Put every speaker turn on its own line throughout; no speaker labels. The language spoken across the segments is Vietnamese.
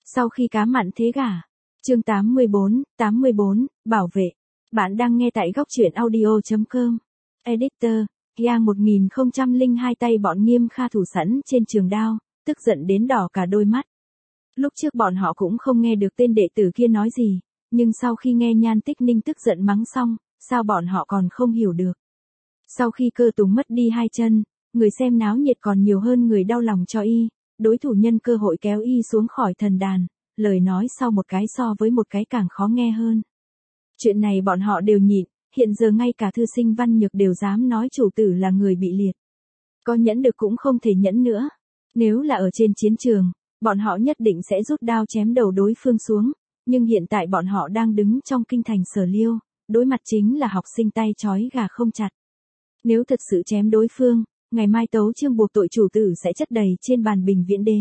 Sau khi cá mặn thế gả. Chương 84, bảo vệ. Bạn đang nghe tại góc truyện audio.com. Editor, Yang 1002 tay bọn Nghiêm Kha thủ sẵn trên trường đao, tức giận đến đỏ cả đôi mắt. Lúc trước bọn họ cũng không nghe được tên đệ tử kia nói gì, nhưng sau khi nghe Nhan Tích Ninh tức giận mắng xong, sao bọn họ còn không hiểu được. Sau khi Cơ Tùng mất đi hai chân, người xem náo nhiệt còn nhiều hơn người đau lòng cho y, đối thủ nhân cơ hội kéo y xuống khỏi thần đàn, lời nói sau một cái so với một cái càng khó nghe hơn. Chuyện này bọn họ đều nhịn, hiện giờ ngay cả thư sinh Văn Nhược đều dám nói chủ tử là người bị liệt. Có nhẫn được cũng không thể nhẫn nữa. Nếu là ở trên chiến trường, bọn họ nhất định sẽ rút đao chém đầu đối phương xuống, nhưng hiện tại bọn họ đang đứng trong kinh thành Sở Liêu, đối mặt chính là học sinh tay trói gà không chặt. Nếu thật sự chém đối phương, ngày mai tấu chương buộc tội chủ tử sẽ chất đầy trên bàn Bình Viễn Đế.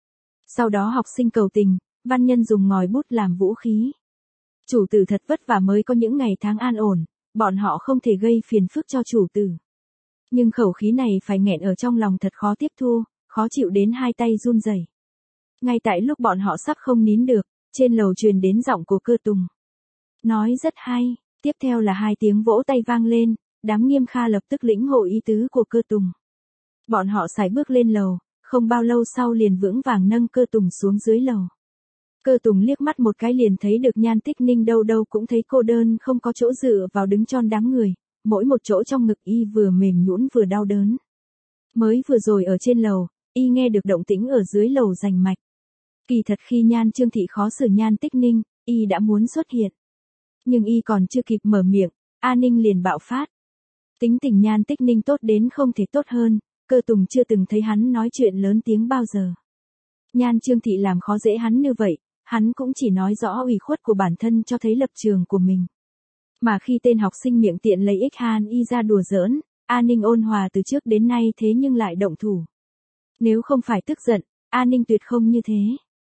Sau đó học sinh cầu tình, văn nhân dùng ngòi bút làm vũ khí. Chủ tử thật vất vả mới có những ngày tháng an ổn, bọn họ không thể gây phiền phức cho chủ tử. Nhưng khẩu khí này phải nghẹn ở trong lòng thật khó tiếp thu, khó chịu đến hai tay run rẩy. Ngay tại lúc bọn họ sắp không nín được, trên lầu truyền đến giọng của Cơ Tùng. Nói rất hay, tiếp theo là hai tiếng vỗ tay vang lên, đám Nghiêm Kha lập tức lĩnh hội ý tứ của Cơ Tùng. Bọn họ sải bước lên lầu, không bao lâu sau liền vững vàng nâng Cơ Tùng xuống dưới lầu. Cơ Tùng liếc mắt một cái liền thấy được Nhan Tích Ninh đâu đâu cũng thấy cô đơn không có chỗ dựa vào đứng tròn đám người, mỗi một chỗ trong ngực y vừa mềm nhũn vừa đau đớn. Mới vừa rồi ở trên lầu, y nghe được động tĩnh ở dưới lầu rành mạch. Kỳ thật khi Nhan Trương Thị khó xử Nhan Tích Ninh, y đã muốn xuất hiện. Nhưng y còn chưa kịp mở miệng, A Ninh liền bạo phát. Tính tình Nhan Tích Ninh tốt đến không thể tốt hơn, Cơ Tùng chưa từng thấy hắn nói chuyện lớn tiếng bao giờ. Nhan Trương Thị làm khó dễ hắn như vậy, hắn cũng chỉ nói rõ ủy khuất của bản thân cho thấy lập trường của mình. Mà khi tên học sinh miệng tiện lấy ích han y ra đùa giỡn, A Ninh ôn hòa từ trước đến nay thế nhưng lại động thủ. Nếu không phải tức giận, A Ninh tuyệt không như thế.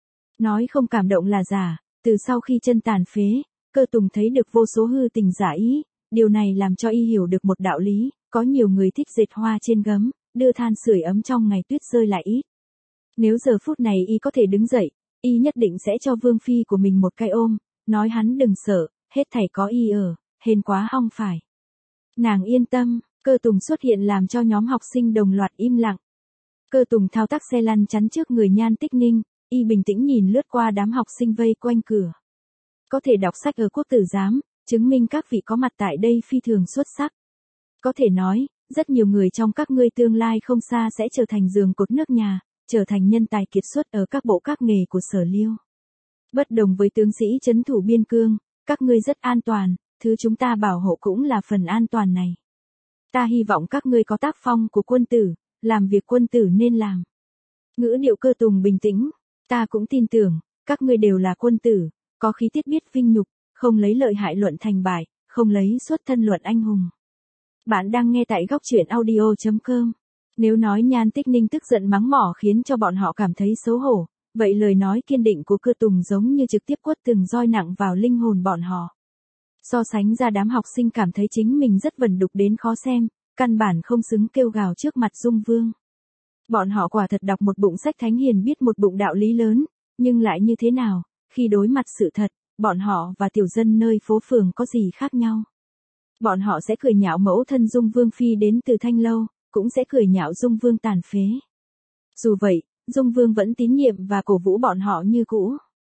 Nói không cảm động là giả, từ sau khi chân tàn phế, Cơ Tùng thấy được vô số hư tình giả ý, điều này làm cho y hiểu được một đạo lý, có nhiều người thích dệt hoa trên gấm, đưa than sưởi ấm trong ngày tuyết rơi lại ít. Nếu giờ phút này y có thể đứng dậy, y nhất định sẽ cho vương phi của mình một cái ôm, nói hắn đừng sợ, hết thảy có y ở, hên quá hong phải. Nàng yên tâm, Cơ Tùng xuất hiện làm cho nhóm học sinh đồng loạt im lặng. Cơ Tùng thao tác xe lăn chắn trước người Nhan Tích Ninh, y bình tĩnh nhìn lướt qua đám học sinh vây quanh cửa. Có thể đọc sách ở quốc tử giám, chứng minh các vị có mặt tại đây phi thường xuất sắc. Có thể nói, rất nhiều người trong các ngươi tương lai không xa sẽ trở thành giường cột nước nhà, trở thành nhân tài kiệt xuất ở các bộ các nghề của Sở Liêu. Bất đồng với tướng sĩ trấn thủ biên cương, các ngươi rất an toàn, thứ chúng ta bảo hộ cũng là phần an toàn này. Ta hy vọng các ngươi có tác phong của quân tử, làm việc quân tử nên làm. Ngữ điệu Cơ Tùng bình tĩnh, ta cũng tin tưởng, các ngươi đều là quân tử, có khí tiết biết vinh nhục, không lấy lợi hại luận thành bại, không lấy xuất thân luận anh hùng. Bạn đang nghe tại góc truyện audio.com. Nếu nói Nhan Tích Ninh tức giận mắng mỏ khiến cho bọn họ cảm thấy xấu hổ, vậy lời nói kiên định của Cơ Tùng giống như trực tiếp quất từng roi nặng vào linh hồn bọn họ. So sánh ra đám học sinh cảm thấy chính mình rất vẩn đục đến khó xem, căn bản không xứng kêu gào trước mặt Dung Vương. Bọn họ quả thật đọc một bụng sách thánh hiền biết một bụng đạo lý lớn, nhưng lại như thế nào, khi đối mặt sự thật, bọn họ và tiểu dân nơi phố phường có gì khác nhau. Bọn họ sẽ cười nhạo mẫu thân Dung Vương phi đến từ Thanh Lâu, cũng sẽ cười nhạo Dung Vương tàn phế. Dù vậy, Dung Vương vẫn tín nhiệm và cổ vũ bọn họ như cũ.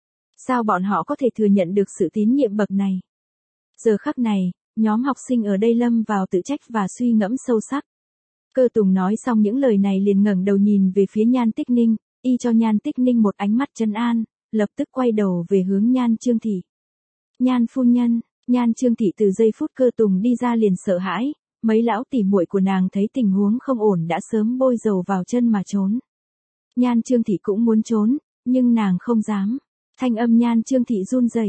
Sao bọn họ có thể thừa nhận được sự tín nhiệm bậc này? Giờ khắc này, nhóm học sinh ở đây lâm vào tự trách và suy ngẫm sâu sắc. Cơ Tùng nói xong những lời này liền ngẩng đầu nhìn về phía Nhan Tích Ninh, y cho Nhan Tích Ninh một ánh mắt trấn an, lập tức quay đầu về hướng Nhan Trương Thị. Nhan phu nhân, Nhan Trương Thị từ giây phút Cơ Tùng đi ra liền sợ hãi, mấy lão tỉ muội của nàng thấy tình huống không ổn đã sớm bôi dầu vào chân mà trốn. Nhan Trương Thị cũng muốn trốn, nhưng nàng không dám. Thanh âm Nhan Trương Thị run rẩy.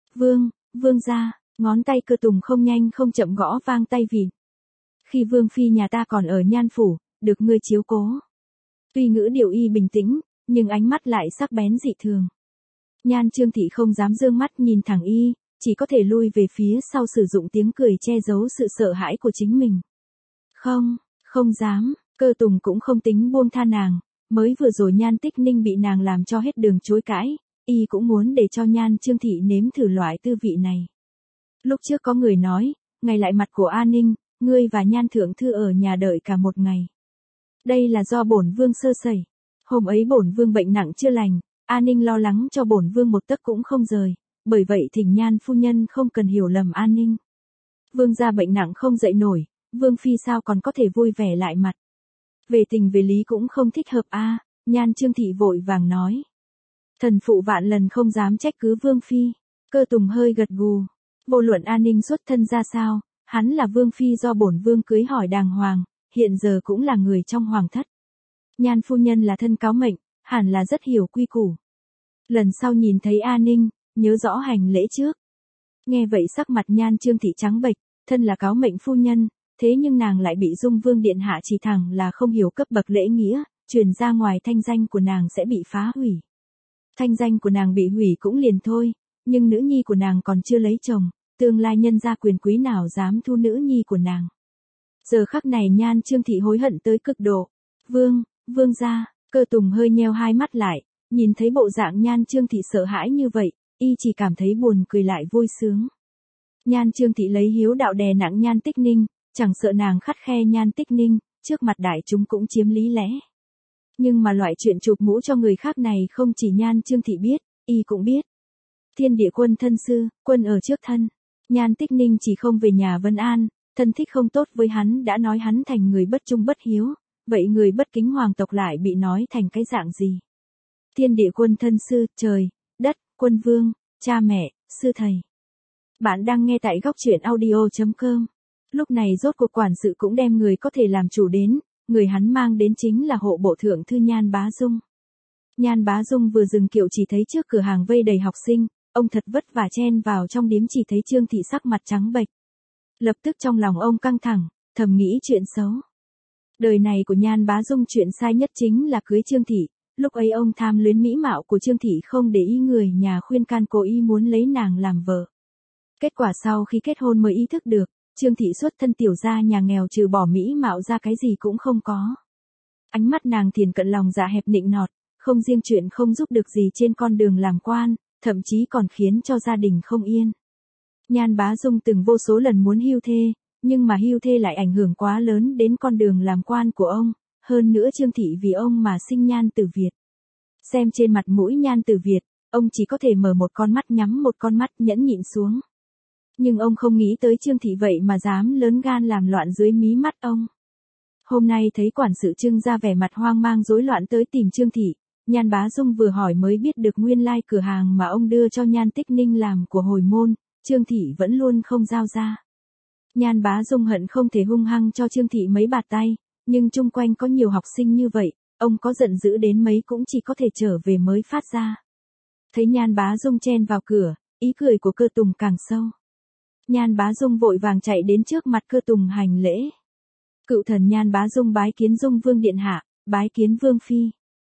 Vương gia, ngón tay Cơ Tùng không nhanh không chậm gõ vang tay vịn. Khi vương phi nhà ta còn ở Nhan phủ, được ngươi chiếu cố. Tuy ngữ điệu y bình tĩnh, nhưng ánh mắt lại sắc bén dị thường. Nhan Trương Thị không dám dương mắt nhìn thẳng y, chỉ có thể lui về phía sau sử dụng tiếng cười che giấu sự sợ hãi của chính mình. Không dám, Cơ Tùng cũng không tính buông tha nàng, mới vừa rồi Nhan Tích Ninh bị nàng làm cho hết đường chối cãi, y cũng muốn để cho Nhan Chương Thị nếm thử loại tư vị này. Lúc trước có người nói, ngày lại mặt của A Ninh, ngươi và Nhan thượng thư ở nhà đợi cả một ngày. Đây là do bổn vương sơ sẩy. Hôm ấy bổn vương bệnh nặng chưa lành, A Ninh lo lắng cho bổn vương một tấc cũng không rời, bởi vậy thỉnh Nhan phu nhân không cần hiểu lầm A Ninh. Vương gia bệnh nặng không dậy nổi, vương phi sao còn có thể vui vẻ lại mặt. Về tình về lý cũng không thích hợp a. Nhan Chương Thị vội vàng nói. Thần phụ vạn lần không dám trách cứ vương phi. Cơ Tùng hơi gật gù. Vô luận An Ninh xuất thân ra sao, hắn là vương phi do bổn vương cưới hỏi đàng hoàng, hiện giờ cũng là người trong hoàng thất. Nhan phu nhân là thân cáo mệnh, hẳn là rất hiểu quy củ. Lần sau nhìn thấy An Ninh, nhớ rõ hành lễ trước. Nghe vậy sắc mặt Nhan Chương Thị trắng bệch, thân là cáo mệnh phu nhân, thế nhưng nàng lại bị Dung Vương điện hạ chỉ thẳng là không hiểu cấp bậc lễ nghĩa, truyền ra ngoài thanh danh của nàng sẽ bị phá hủy. Thanh danh của nàng bị hủy cũng liền thôi, nhưng nữ nhi của nàng còn chưa lấy chồng, tương lai nhân gia quyền quý nào dám thu nữ nhi của nàng. Giờ khắc này Nhan Chương Thị hối hận tới cực độ. Vương gia, Cơ Tùng hơi nheo hai mắt lại, nhìn thấy bộ dạng Nhan Chương Thị sợ hãi như vậy, y chỉ cảm thấy buồn cười lại vui sướng. Nhan Chương Thị lấy hiếu đạo đè nặng Nhan Tích Ninh, chẳng sợ nàng khắt khe Nhan Tích Ninh, trước mặt đại chúng cũng chiếm lý lẽ. Nhưng mà loại chuyện chụp mũ cho người khác này không chỉ Nhan Chương Thị biết, y cũng biết. Thiên địa quân thân sư, quân ở trước thân. Nhan Tích Ninh chỉ không về nhà Vân An, thân thích không tốt với hắn đã nói hắn thành người bất trung bất hiếu, vậy người bất kính hoàng tộc lại bị nói thành cái dạng gì? Thiên địa quân thân sư, trời, đất, quân vương, cha mẹ, sư thầy. Bạn đang nghe tại góc truyện audio.com. Lúc này rốt cuộc quản sự cũng đem người có thể làm chủ đến, người hắn mang đến chính là hộ bộ thượng thư Nhan Bá Dung. Nhan Bá Dung vừa dừng kiệu chỉ thấy trước cửa hàng vây đầy học sinh, ông thật vất vả chen vào trong điếm chỉ thấy Trương Thị sắc mặt trắng bệch. Lập tức trong lòng ông căng thẳng, thầm nghĩ chuyện xấu. Đời này của Nhan Bá Dung chuyện sai nhất chính là cưới Trương Thị, lúc ấy ông tham luyến mỹ mạo của Trương Thị không để ý người nhà khuyên can cố ý muốn lấy nàng làm vợ. Kết quả sau khi kết hôn mới ý thức được, Trương Thị xuất thân tiểu gia nhà nghèo trừ bỏ mỹ mạo ra cái gì cũng không có. Ánh mắt nàng thiền cận lòng dạ hẹp nịnh nọt, không riêng chuyện không giúp được gì trên con đường làm quan, thậm chí còn khiến cho gia đình không yên. Nhan Bá Dung từng vô số lần muốn hưu thê, nhưng mà hưu thê lại ảnh hưởng quá lớn đến con đường làm quan của ông, hơn nữa Trương Thị vì ông mà sinh Nhan Tử Việt. Xem trên mặt mũi Nhan Tử Việt, ông chỉ có thể mở một con mắt nhắm một con mắt nhẫn nhịn xuống. Nhưng ông không nghĩ tới Trương Thị vậy mà dám lớn gan làm loạn dưới mí mắt ông. Hôm nay thấy quản sự Trương ra vẻ mặt hoang mang rối loạn tới tìm Trương Thị, Nhan Bá Dung vừa hỏi mới biết được nguyên lai cửa hàng mà ông đưa cho Nhan Tích Ninh làm của hồi môn, Trương Thị vẫn luôn không giao ra. Nhan Bá Dung hận không thể hung hăng cho Trương Thị mấy bạt tay, nhưng chung quanh có nhiều học sinh như vậy, ông có giận dữ đến mấy cũng chỉ có thể trở về mới phát ra. Thấy Nhan Bá Dung chen vào cửa, ý cười của Cơ Tùng càng sâu. Nhan Bá Dung vội vàng chạy đến trước mặt Cơ Tùng hành lễ. Cựu thần Nhan Bá Dung bái kiến Dung Vương điện hạ, bái kiến Vương phi.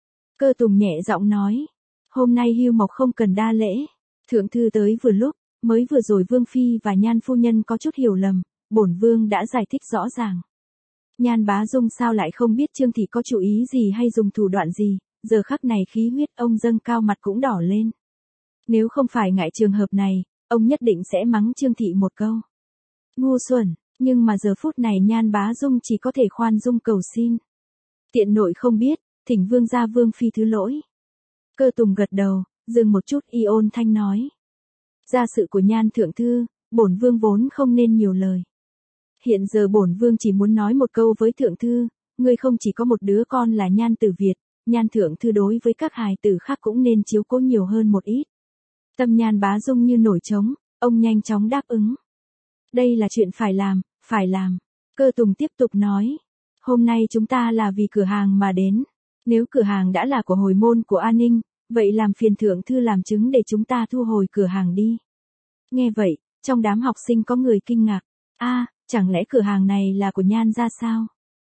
Cơ Tùng nhẹ giọng nói, hôm nay hưu mộc không cần đa lễ. Thượng thư tới vừa lúc, mới vừa rồi Vương phi và Nhan phu nhân có chút hiểu lầm, bổn vương đã giải thích rõ ràng. Nhan Bá Dung sao lại không biết Trương Thị có chủ ý gì hay dùng thủ đoạn gì, giờ khắc này khí huyết ông dâng cao mặt cũng đỏ lên. Nếu không phải ngại trường hợp này, ông nhất định sẽ mắng Trương Thị một câu. Ngu xuẩn, nhưng mà giờ phút này Nhan Bá Dung chỉ có thể khoan dung cầu xin. Tiện nội không biết, thỉnh vương gia Vương phi thứ lỗi. Cơ Tùng gật đầu, dừng một chút y ôn thanh nói. Gia sự của Nhan thượng thư, bổn vương vốn không nên nhiều lời. Hiện giờ bổn vương chỉ muốn nói một câu với thượng thư, ngươi không chỉ có một đứa con là Nhan Tử Việt, Nhan thượng thư đối với các hài tử khác cũng nên chiếu cố nhiều hơn một ít. Tâm Nhan Bá Dung như nổi trống, ông nhanh chóng đáp ứng. Đây là chuyện phải làm. Cơ Tùng tiếp tục nói. Hôm nay chúng ta là vì cửa hàng mà đến. Nếu cửa hàng đã là của hồi môn của An Ninh, vậy làm phiền thượng thư làm chứng để chúng ta thu hồi cửa hàng đi. Nghe vậy, trong đám học sinh có người kinh ngạc. Chẳng lẽ cửa hàng này là của Nhan gia sao?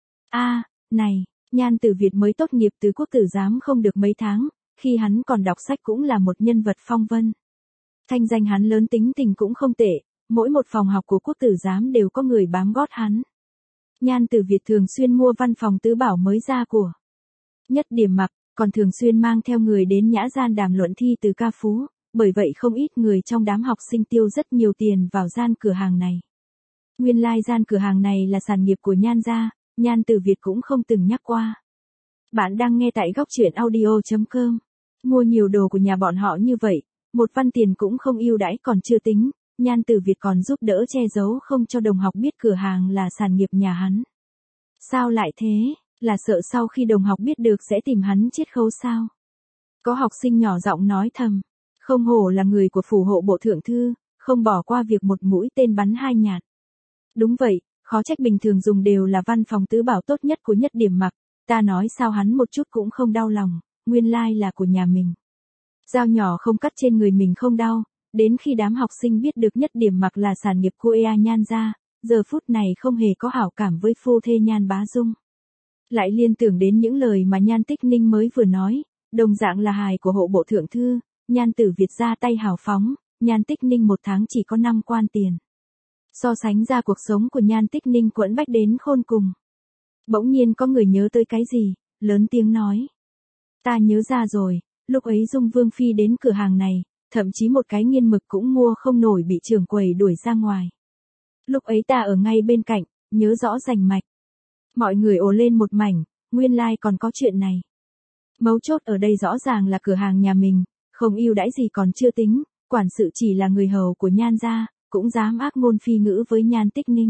Này, Nhan Tử Việt mới tốt nghiệp từ quốc tử giám không được mấy tháng, khi hắn còn đọc sách cũng là một nhân vật phong vân. Thanh danh hắn lớn tính tình cũng không tệ, mỗi một phòng học của quốc tử giám đều có người bám gót hắn. Nhan Tử Việt thường xuyên mua văn phòng tứ bảo mới ra của Nhất Điểm mặc, còn thường xuyên mang theo người đến nhã gian đàm luận thi từ ca phú, bởi vậy không ít người trong đám học sinh tiêu rất nhiều tiền vào gian cửa hàng này. Nguyên lai gian cửa hàng này là sản nghiệp của Nhan gia, Nhan Tử Việt cũng không từng nhắc qua. Bạn đang nghe tại góc truyện audio.com. Mua nhiều đồ của nhà bọn họ như vậy, một văn tiền cũng không ưu đãi còn chưa tính, Nhan Tử Việt còn giúp đỡ che giấu không cho đồng học biết cửa hàng là sản nghiệp nhà hắn. Sao lại thế, là sợ sau khi đồng học biết được sẽ tìm hắn chiết khấu sao? Có học sinh nhỏ giọng nói thầm, không hổ là người của phủ hộ bộ thượng thư, không bỏ qua việc một mũi tên bắn hai nhát. Đúng vậy, khó trách bình thường dùng đều là văn phòng tứ bảo tốt nhất của Nhất Điểm Mặc, ta nói sao hắn một chút cũng không đau lòng, nguyên lai là của nhà mình. Dao nhỏ không cắt trên người mình không đau, đến khi đám học sinh biết được Nhất Điểm Mặc là sản nghiệp của Ea Nhan gia, giờ phút này không hề có hảo cảm với phu thê Nhan Bá Dung. Lại liên tưởng đến những lời mà Nhan Tích Ninh mới vừa nói, đồng dạng là hài của hộ bộ thượng thư, Nhan Tử Việt ra tay hào phóng, Nhan Tích Ninh một tháng chỉ có 5 quan tiền. So sánh ra cuộc sống của Nhan Tích Ninh quẫn bách đến khôn cùng. Bỗng nhiên có người nhớ tới cái gì, lớn tiếng nói. Ta nhớ ra rồi, lúc ấy Dung Vương Phi đến cửa hàng này, thậm chí một cái nghiên mực cũng mua không nổi bị trưởng quầy đuổi ra ngoài. Lúc ấy ta ở ngay bên cạnh, nhớ rõ rành mạch. Mọi người ồ lên một mảnh, nguyên lai còn có chuyện này. Mấu chốt ở đây rõ ràng là cửa hàng nhà mình, không ưu đãi gì còn chưa tính, quản sự chỉ là người hầu của Nhan gia, cũng dám ác ngôn phi ngữ với Nhan Tích Ninh.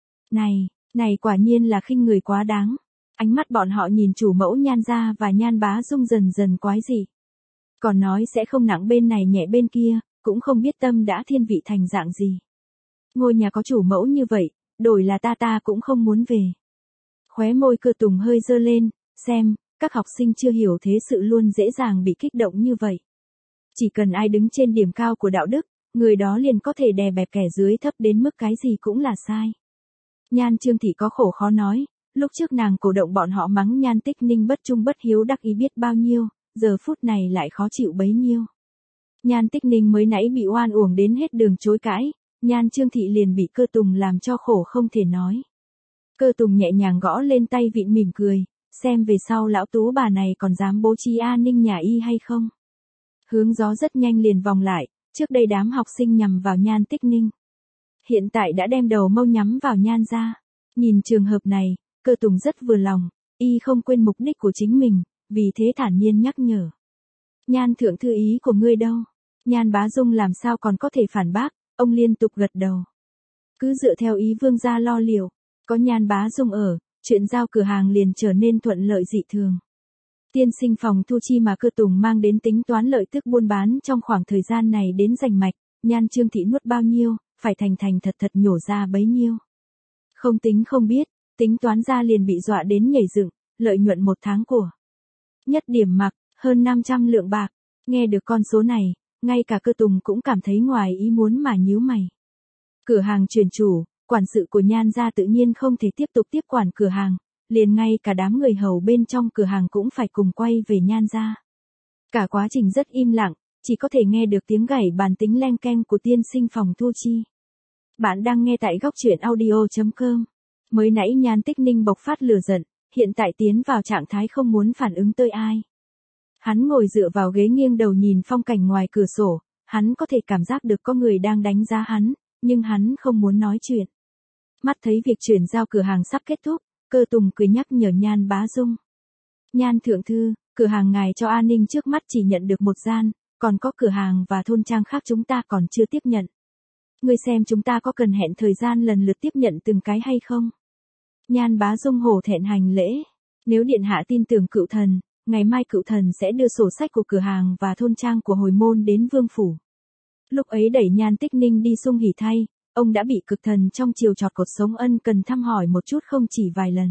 Này quả nhiên là khinh người quá đáng. Ánh mắt bọn họ nhìn chủ mẫu Nhan gia và Nhan Bá Dung dần dần quái dị. Còn nói sẽ không nặng bên này nhẹ bên kia, cũng không biết tâm đã thiên vị thành dạng gì. Ngôi nhà có chủ mẫu như vậy, đổi là ta cũng không muốn về. Khóe môi Cơ Tùng hơi dơ lên, xem, các học sinh chưa hiểu thế sự luôn dễ dàng bị kích động như vậy. Chỉ cần ai đứng trên điểm cao của đạo đức, người đó liền có thể đè bẹp kẻ dưới thấp đến mức cái gì cũng là sai. Nhan Trương Thị có khổ khó nói, lúc trước nàng cổ động bọn họ mắng Nhan Tích Ninh bất trung bất hiếu đắc ý biết bao nhiêu, giờ phút này lại khó chịu bấy nhiêu. Nhan Tích Ninh mới nãy bị oan uổng đến hết đường chối cãi, Nhan Trương Thị liền bị Cơ Tùng làm cho khổ không thể nói. Cơ Tùng nhẹ nhàng gõ lên tay vịn mỉm cười, xem về sau lão tú bà này còn dám bố trí an ninh nhà y hay không. Hướng gió rất nhanh liền vòng lại, trước đây đám học sinh nhằm vào Nhan Tích Ninh. Hiện tại đã đem đầu mâu nhắm vào Nhan gia. Nhìn trường hợp này, Cơ Tùng rất vừa lòng, y không quên mục đích của chính mình, vì thế thản nhiên nhắc nhở. Nhan thượng thư ý của ngươi đâu? Nhan Bá Dung làm sao còn có thể phản bác, ông liên tục gật đầu. Cứ dựa theo ý vương gia lo liệu, có Nhan Bá Dung ở, chuyện giao cửa hàng liền trở nên thuận lợi dị thường. Tiên sinh phòng thu chi mà Cơ Tùng mang đến tính toán lợi tức buôn bán trong khoảng thời gian này đến rành mạch, Nhan Trương Thị nuốt bao nhiêu, phải thành thật nhổ ra bấy nhiêu. Không tính không biết, tính toán ra liền bị dọa đến nhảy dựng, lợi nhuận một tháng của Nhất Điểm Mặc, hơn 500 lượng bạc. Nghe được con số này, ngay cả Cơ Tùng cũng cảm thấy ngoài ý muốn mà nhíu mày. Cửa hàng chuyển chủ, quản sự của Nhan gia tự nhiên không thể tiếp tục tiếp quản cửa hàng, liền ngay cả đám người hầu bên trong cửa hàng cũng phải cùng quay về Nhan gia. Cả quá trình rất im lặng, chỉ có thể nghe được tiếng gảy bàn tính leng keng của tiên sinh phòng thu chi. Bạn đang nghe tại góc truyện audio.com. Mới nãy Nhan Tích Ninh bộc phát lửa giận, hiện tại tiến vào trạng thái không muốn phản ứng tới ai. Hắn ngồi dựa vào ghế nghiêng đầu nhìn phong cảnh ngoài cửa sổ, hắn có thể cảm giác được có người đang đánh giá hắn, nhưng hắn không muốn nói chuyện. Mắt thấy việc chuyển giao cửa hàng sắp kết thúc, Cơ Tùng cười nhắc nhở Nhan Bá Dung. Nhan thượng thư, cửa hàng ngài cho an ninh trước mắt chỉ nhận được một gian, còn có cửa hàng và thôn trang khác chúng ta còn chưa tiếp nhận. Ngươi xem chúng ta có cần hẹn thời gian lần lượt tiếp nhận từng cái hay không? Nhan Bá Dung hổ thẹn hành lễ. Nếu điện hạ tin tưởng cựu thần, ngày mai cựu thần sẽ đưa sổ sách của cửa hàng và thôn trang của hồi môn đến vương phủ. Lúc ấy đẩy Nhan Tích Ninh đi sung hỉ thay, ông đã bị cực thần trong chiều chọt cột sống ân cần thăm hỏi một chút không chỉ vài lần.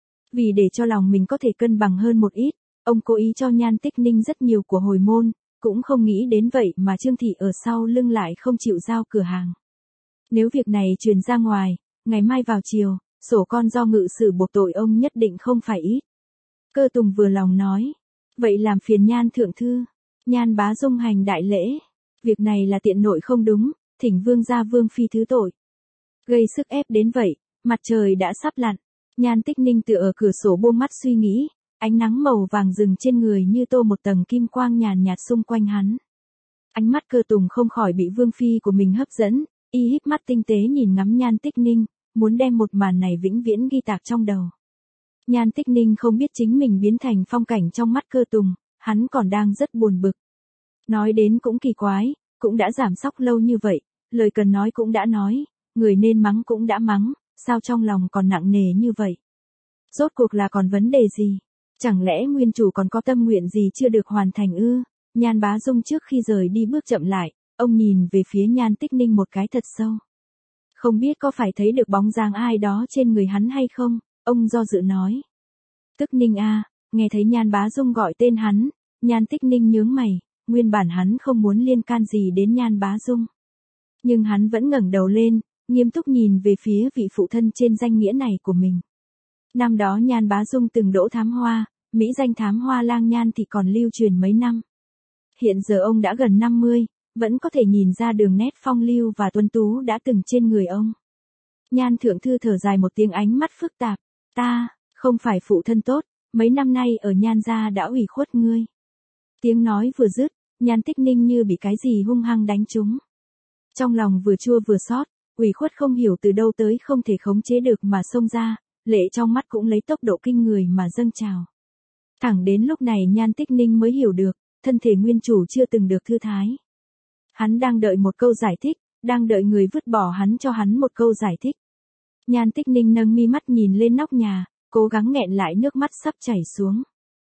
Vì để cho lòng mình có thể cân bằng hơn một ít, ông cố ý cho Nhan Tích Ninh rất nhiều của hồi môn, cũng không nghĩ đến vậy mà Trương Thị ở sau lưng lại không chịu giao cửa hàng. Nếu việc này truyền ra ngoài, ngày mai vào chiều, sổ con do ngự sử buộc tội ông nhất định không phải ít. Cơ Tùng vừa lòng nói, vậy làm phiền Nhan thượng thư. Nhan Bá Dung hành đại lễ. Việc này là tiện nội không đúng, thỉnh vương gia vương phi thứ tội. Gây sức ép đến vậy, mặt trời đã sắp lặn. Nhan Tích Ninh tựa ở cửa sổ buông mắt suy nghĩ, Ánh nắng màu vàng rừng trên người như tô một tầng kim quang nhàn nhạt xung quanh hắn. Ánh mắt Cơ Tùng không khỏi bị vương phi của mình hấp dẫn, y híp mắt tinh tế nhìn ngắm Nhan Tích Ninh, muốn đem một màn này vĩnh viễn ghi tạc trong đầu. Nhan Tích Ninh không biết chính mình biến thành phong cảnh trong mắt Cơ Tùng, hắn còn đang rất buồn bực. Nói đến cũng kỳ quái, cũng đã giảm sóc lâu như vậy, lời cần nói cũng đã nói, người nên mắng cũng đã mắng, sao trong lòng còn nặng nề như vậy? Rốt cuộc là còn vấn đề gì? Chẳng lẽ nguyên chủ còn có tâm nguyện gì chưa được hoàn thành ư? Nhan Bá Dung trước khi rời đi bước chậm lại, ông nhìn về phía Nhan Tích Ninh một cái thật sâu. Không biết có phải thấy được bóng dáng ai đó trên người hắn hay không, ông do dự nói. Tức Ninh a, nghe thấy Nhan Bá Dung gọi tên hắn, Nhan Tích Ninh nhướng mày, nguyên bản hắn không muốn liên can gì đến Nhan Bá Dung. Nhưng hắn vẫn ngẩng đầu lên, nghiêm túc nhìn về phía vị phụ thân trên danh nghĩa này của mình. Năm đó Nhan Bá Dung từng đỗ thám hoa, mỹ danh thám hoa lang Nhan thì còn lưu truyền mấy năm. Hiện giờ ông đã gần 50, vẫn có thể nhìn ra đường nét phong lưu và tuấn tú đã từng trên người ông. Nhan Thượng Thư thở dài một tiếng ánh mắt phức tạp, ta, không phải phụ thân tốt, mấy năm nay ở Nhan gia đã ủy khuất ngươi. Tiếng nói vừa dứt, Nhan Tích Ninh như bị cái gì hung hăng đánh trúng. Trong lòng vừa chua vừa xót, ủy khuất không hiểu từ đâu tới không thể khống chế được mà xông ra, lệ trong mắt cũng lấy tốc độ kinh người mà dâng trào. Thẳng đến lúc này Nhan Tích Ninh mới hiểu được, thân thể nguyên chủ chưa từng được thư thái. Hắn đang đợi một câu giải thích, đang đợi người vứt bỏ hắn cho hắn một câu giải thích. Nhan Tích Ninh nâng mi mắt nhìn lên nóc nhà, cố gắng nghẹn lại nước mắt sắp chảy xuống.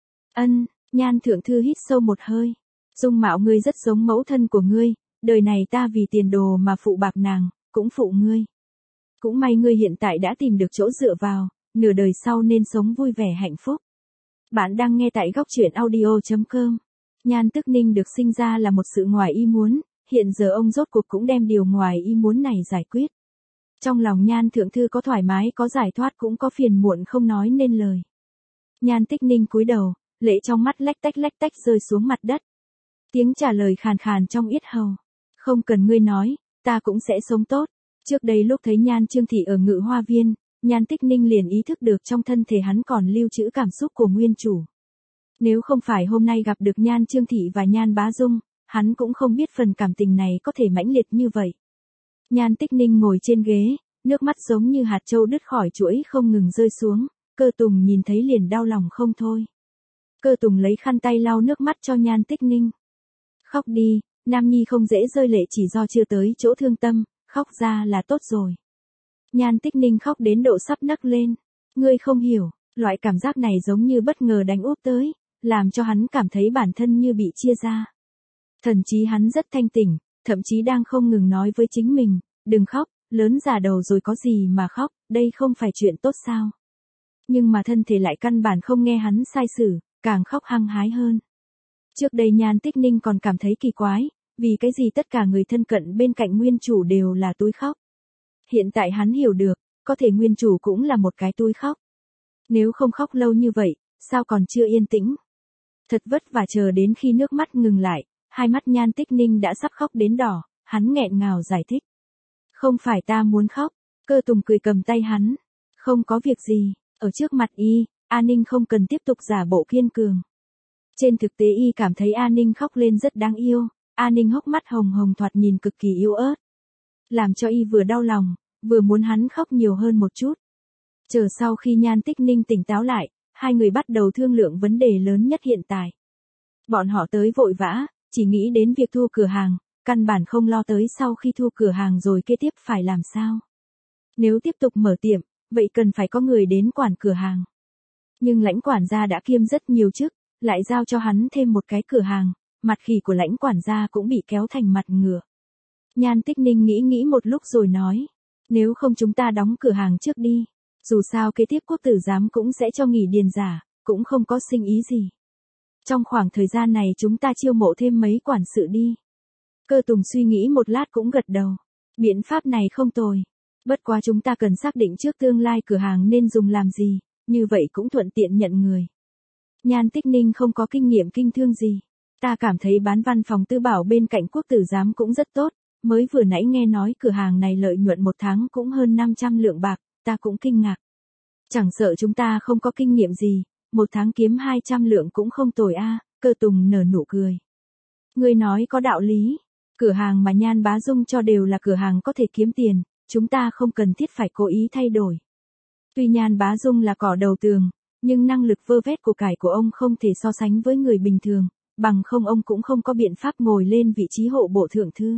Nhan Thượng Thư hít sâu một hơi. Dung mạo ngươi rất giống mẫu thân của ngươi, đời này ta vì tiền đồ mà phụ bạc nàng, cũng phụ ngươi. Cũng may ngươi hiện tại đã tìm được chỗ dựa vào, nửa đời sau nên sống vui vẻ hạnh phúc. Bạn đang nghe tại góc truyện audio.com. Nhan Tích Ninh được sinh ra là một sự ngoài ý muốn, hiện giờ ông rốt cuộc cũng đem điều ngoài ý muốn này giải quyết. Trong lòng Nhan Thượng Thư có thoải mái có giải thoát cũng có phiền muộn không nói nên lời. Nhan Tích Ninh cúi đầu, lệ trong mắt lách tách rơi xuống mặt đất. Tiếng trả lời khàn khàn trong yết hầu. Không cần ngươi nói, ta cũng sẽ sống tốt. Trước đây lúc thấy Nhan Trương Thị ở Ngự Hoa Viên, Nhan Tích Ninh liền ý thức được trong thân thể hắn còn lưu trữ cảm xúc của nguyên chủ. Nếu không phải hôm nay gặp được Nhan Trương Thị và Nhan Bá Dung, hắn cũng không biết phần cảm tình này có thể mãnh liệt như vậy. Nhan Tích Ninh ngồi trên ghế, nước mắt giống như hạt châu đứt khỏi chuỗi không ngừng rơi xuống, Cơ Tùng nhìn thấy liền đau lòng không thôi. Cơ Tùng lấy khăn tay lau nước mắt cho Nhan Tích Ninh. Khóc đi, nam nhi không dễ rơi lệ chỉ do chưa tới chỗ thương tâm, khóc ra là tốt rồi. Nhan Tích Ninh khóc đến độ sắp nấc lên. Ngươi không hiểu, loại cảm giác này giống như bất ngờ đánh úp tới, làm cho hắn cảm thấy bản thân như bị chia ra. Thần chí hắn rất thanh tỉnh, thậm chí đang không ngừng nói với chính mình, đừng khóc, lớn già đầu rồi có gì mà khóc, đây không phải chuyện tốt sao. Nhưng mà thân thể lại căn bản không nghe hắn sai sử, càng khóc hăng hái hơn. Trước đây Nhan Tích Ninh còn cảm thấy kỳ quái, vì cái gì tất cả người thân cận bên cạnh nguyên chủ đều là túi khóc. Hiện tại hắn hiểu được, có thể nguyên chủ cũng là một cái túi khóc. Nếu không khóc lâu như vậy, sao còn chưa yên tĩnh? Thật vất vả chờ đến khi nước mắt ngừng lại, hai mắt Nhan Tích Ninh đã sắp khóc đến đỏ, hắn nghẹn ngào giải thích. Không phải ta muốn khóc, Cơ Tùng cười cầm tay hắn. Không có việc gì, ở trước mặt y, A Ninh không cần tiếp tục giả bộ kiên cường. Trên thực tế y cảm thấy A Ninh khóc lên rất đáng yêu, A Ninh hốc mắt hồng hồng thoạt nhìn cực kỳ yếu ớt. Làm cho y vừa đau lòng, vừa muốn hắn khóc nhiều hơn một chút. Chờ sau khi Nhan Tích Ninh tỉnh táo lại, hai người bắt đầu thương lượng vấn đề lớn nhất hiện tại. Bọn họ tới vội vã, chỉ nghĩ đến việc thu cửa hàng, căn bản không lo tới sau khi thu cửa hàng rồi kế tiếp phải làm sao. Nếu tiếp tục mở tiệm, vậy cần phải có người đến quản cửa hàng. Nhưng lãnh quản gia đã kiêm rất nhiều chức, lại giao cho hắn thêm một cái cửa hàng, mặt khỉ của lãnh quản gia cũng bị kéo thành mặt ngựa. Nhan Tích Ninh nghĩ một lúc rồi nói, nếu không chúng ta đóng cửa hàng trước đi, dù sao kế tiếp quốc tử giám cũng sẽ cho nghỉ điền giả, cũng không có sinh ý gì. Trong khoảng thời gian này chúng ta chiêu mộ thêm mấy quản sự đi. Cơ Tùng suy nghĩ một lát cũng gật đầu. Biện pháp này không tồi. Bất quá chúng ta cần xác định trước tương lai cửa hàng nên dùng làm gì, như vậy cũng thuận tiện nhận người. Nhan Tích Ninh không có kinh nghiệm kinh thương gì. Ta cảm thấy bán văn phòng tư bảo bên cạnh quốc tử giám cũng rất tốt, mới vừa nãy nghe nói cửa hàng này lợi nhuận một tháng cũng hơn 500 lượng bạc, ta cũng kinh ngạc. Chẳng sợ chúng ta không có kinh nghiệm gì, một tháng kiếm 200 lượng cũng không tồi a. Cơ Tùng nở nụ cười. Ngươi nói có đạo lý. Cửa hàng mà Nhan Bá Dung cho đều là cửa hàng có thể kiếm tiền, chúng ta không cần thiết phải cố ý thay đổi. Tuy Nhan Bá Dung là cỏ đầu tường, nhưng năng lực vơ vét của cải của ông không thể so sánh với người bình thường, bằng không ông cũng không có biện pháp ngồi lên vị trí hộ bộ thượng thư.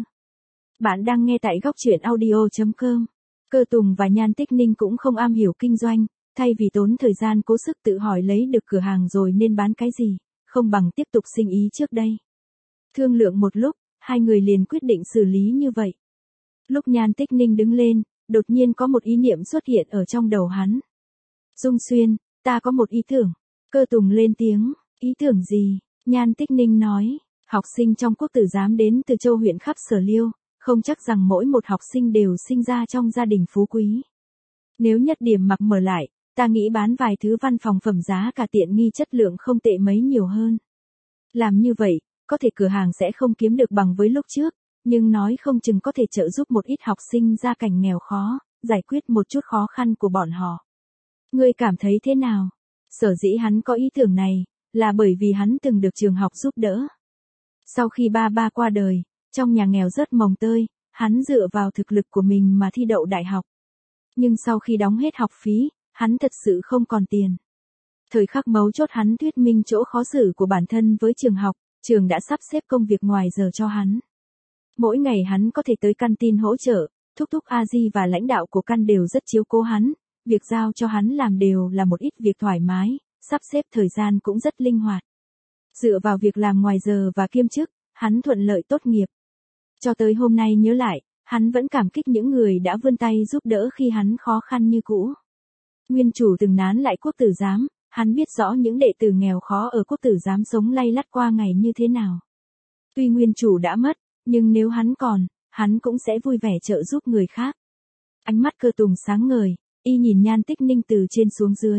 Bạn đang nghe tại góc truyện audio.com. Cơ Tùng và Nhan Tích Ninh cũng không am hiểu kinh doanh, thay vì tốn thời gian cố sức tự hỏi lấy được cửa hàng rồi nên bán cái gì, không bằng tiếp tục sinh ý trước đây. Thương lượng một lúc, hai người liền quyết định xử lý như vậy. Lúc Nhan Tích Ninh đứng lên, đột nhiên có một ý niệm xuất hiện ở trong đầu hắn. Dung Xuyên, ta có một ý tưởng. Cơ Tùng lên tiếng, ý tưởng gì? Nhan Tích Ninh nói, học sinh trong quốc tử giám đến từ châu huyện khắp Sở Liêu, không chắc rằng mỗi một học sinh đều sinh ra trong gia đình phú quý. Nếu nhất điểm mặc mở lại, ta nghĩ bán vài thứ văn phòng phẩm giá cả tiện nghi chất lượng không tệ mấy nhiều hơn. Làm như vậy, có thể cửa hàng sẽ không kiếm được bằng với lúc trước, nhưng nói không chừng có thể trợ giúp một ít học sinh gia cảnh nghèo khó, giải quyết một chút khó khăn của bọn họ. Ngươi cảm thấy thế nào? Sở dĩ hắn có ý tưởng này, là bởi vì hắn từng được trường học giúp đỡ. Sau khi ba qua đời, trong nhà nghèo rất mồng tơi, hắn dựa vào thực lực của mình mà thi đậu đại học. Nhưng sau khi đóng hết học phí, hắn thật sự không còn tiền. Thời khắc mấu chốt hắn thuyết minh chỗ khó xử của bản thân với trường học, trường đã sắp xếp công việc ngoài giờ cho hắn. Mỗi ngày hắn có thể tới căn tin hỗ trợ, thúc thúc A-di và lãnh đạo của căn đều rất chiếu cố hắn, việc giao cho hắn làm đều là một ít việc thoải mái, sắp xếp thời gian cũng rất linh hoạt. Dựa vào việc làm ngoài giờ và kiêm chức, hắn thuận lợi tốt nghiệp. Cho tới hôm nay nhớ lại, hắn vẫn cảm kích những người đã vươn tay giúp đỡ khi hắn khó khăn như cũ. Nguyên chủ từng nán lại quốc tử giám, hắn biết rõ những đệ tử nghèo khó ở quốc tử giám sống lay lắt qua ngày như thế nào. Tuy nguyên chủ đã mất, nhưng nếu hắn còn, hắn cũng sẽ vui vẻ trợ giúp người khác. Ánh mắt Cơ Tùng sáng ngời, y nhìn Nhan Tích Ninh từ trên xuống dưới.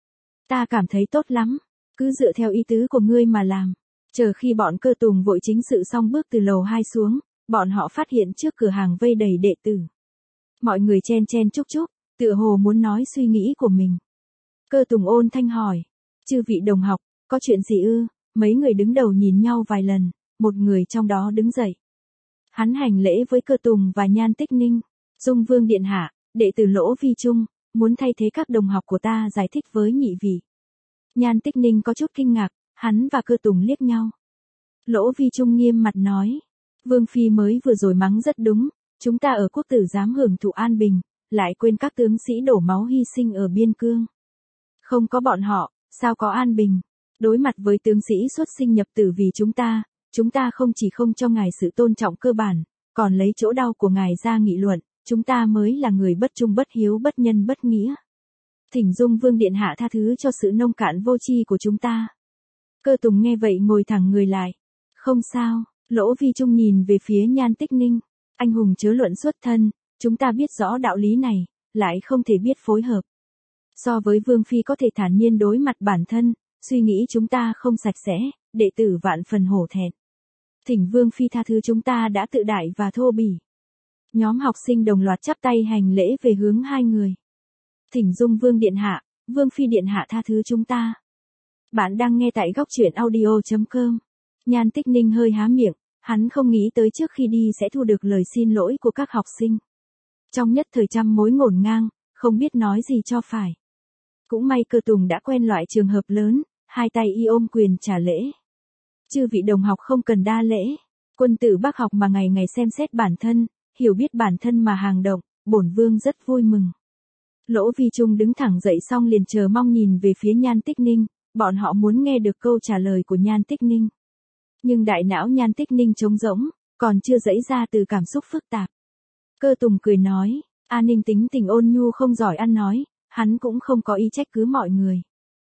Ta cảm thấy tốt lắm, cứ dựa theo ý tứ của ngươi mà làm. Chờ khi bọn Cơ Tùng vội chính sự xong bước từ lầu 2 xuống, bọn họ phát hiện trước cửa hàng vây đầy đệ tử. Mọi người chen chen chúc chúc, tựa hồ muốn nói suy nghĩ của mình. Cơ Tùng ôn thanh hỏi, chư vị đồng học, có chuyện gì ư? Mấy người đứng đầu nhìn nhau vài lần, một người trong đó đứng dậy. Hắn hành lễ với Cơ Tùng và Nhan Tích Ninh. Dung Vương điện hạ, đệ tử Lỗ Vi Trung, muốn thay thế các đồng học của ta giải thích với nhị vị. Nhan Tích Ninh có chút kinh ngạc, hắn và Cơ Tùng liếc nhau. Lỗ Vi Trung nghiêm mặt nói, Vương Phi mới vừa rồi mắng rất đúng, chúng ta ở quốc tử giám hưởng thụ an bình, lại quên các tướng sĩ đổ máu hy sinh ở biên cương. Không có bọn họ, sao có an bình? Đối mặt với tướng sĩ xuất sinh nhập tử vì chúng ta không chỉ không cho ngài sự tôn trọng cơ bản, còn lấy chỗ đau của ngài ra nghị luận, chúng ta mới là người bất trung bất hiếu bất nhân bất nghĩa. Thỉnh Dung Vương điện hạ tha thứ cho sự nông cạn vô tri của chúng ta. Cơ Tùng nghe vậy ngồi thẳng người lại. Không sao, Lỗ Vi Trung nhìn về phía Nhan Tích Ninh. Anh hùng chớ luận xuất thân, chúng ta biết rõ đạo lý này, lại không thể biết phối hợp. So với Vương Phi có thể thản nhiên đối mặt bản thân, suy nghĩ chúng ta không sạch sẽ, đệ tử vạn phần hổ thẹn. Thỉnh Vương Phi tha thứ chúng ta đã tự đại và thô bỉ. Nhóm học sinh đồng loạt chắp tay hành lễ về hướng hai người. Thỉnh Dung Vương điện hạ, Vương Phi điện hạ tha thứ chúng ta. Bạn đang nghe tại góc truyện audio.com. Nhan Tích Ninh hơi há miệng, hắn không nghĩ tới trước khi đi sẽ thu được lời xin lỗi của các học sinh. Trong nhất thời trăm mối ngổn ngang, không biết nói gì cho phải. Cũng may Cơ Tùng đã quen loại trường hợp lớn, hai tay y ôm quyền trả lễ. Chư vị đồng học không cần đa lễ, quân tử bác học mà ngày ngày xem xét bản thân, hiểu biết bản thân mà hành động, bổn vương rất vui mừng. Lỗ Vi Trung đứng thẳng dậy xong liền chờ mong nhìn về phía Nhan Tích Ninh, bọn họ muốn nghe được câu trả lời của Nhan Tích Ninh. Nhưng đại não Nhan Tích Ninh trống rỗng, còn chưa dẫy ra từ cảm xúc phức tạp. Cơ Tùng cười nói, A Ninh tính tình ôn nhu không giỏi ăn nói, hắn cũng không có ý trách cứ mọi người.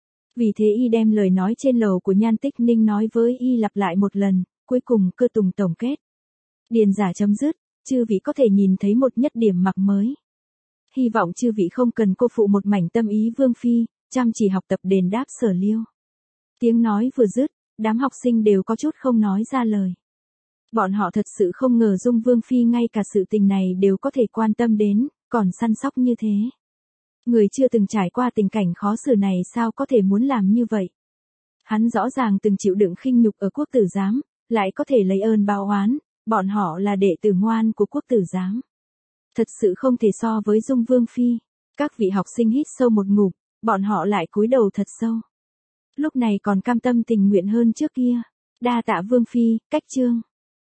Vì thế y đem lời nói trên lầu của Nhan Tích Ninh nói với y lặp lại một lần, cuối cùng Cơ Tùng tổng kết. Điền giả chấm dứt, chư vị có thể nhìn thấy một nhất điểm mặc mới. Hy vọng chư vị không cần cô phụ một mảnh tâm ý Vương Phi, chăm chỉ học tập đền đáp Sở Liêu. Tiếng nói vừa dứt, đám học sinh đều có chút không nói ra lời. Bọn họ thật sự không ngờ Dung Vương Phi ngay cả sự tình này đều có thể quan tâm đến, còn săn sóc như thế. Người chưa từng trải qua tình cảnh khó xử này sao có thể muốn làm như vậy. Hắn rõ ràng từng chịu đựng khinh nhục ở quốc tử giám, lại có thể lấy ơn báo oán, bọn họ là đệ tử ngoan của quốc tử giám. Thật sự không thể so với Dung Vương Phi. Các vị học sinh hít sâu một ngụm, bọn họ lại cúi đầu thật sâu. Lúc này còn cam tâm tình nguyện hơn trước kia. Đa tạ Vương Phi, cách chương.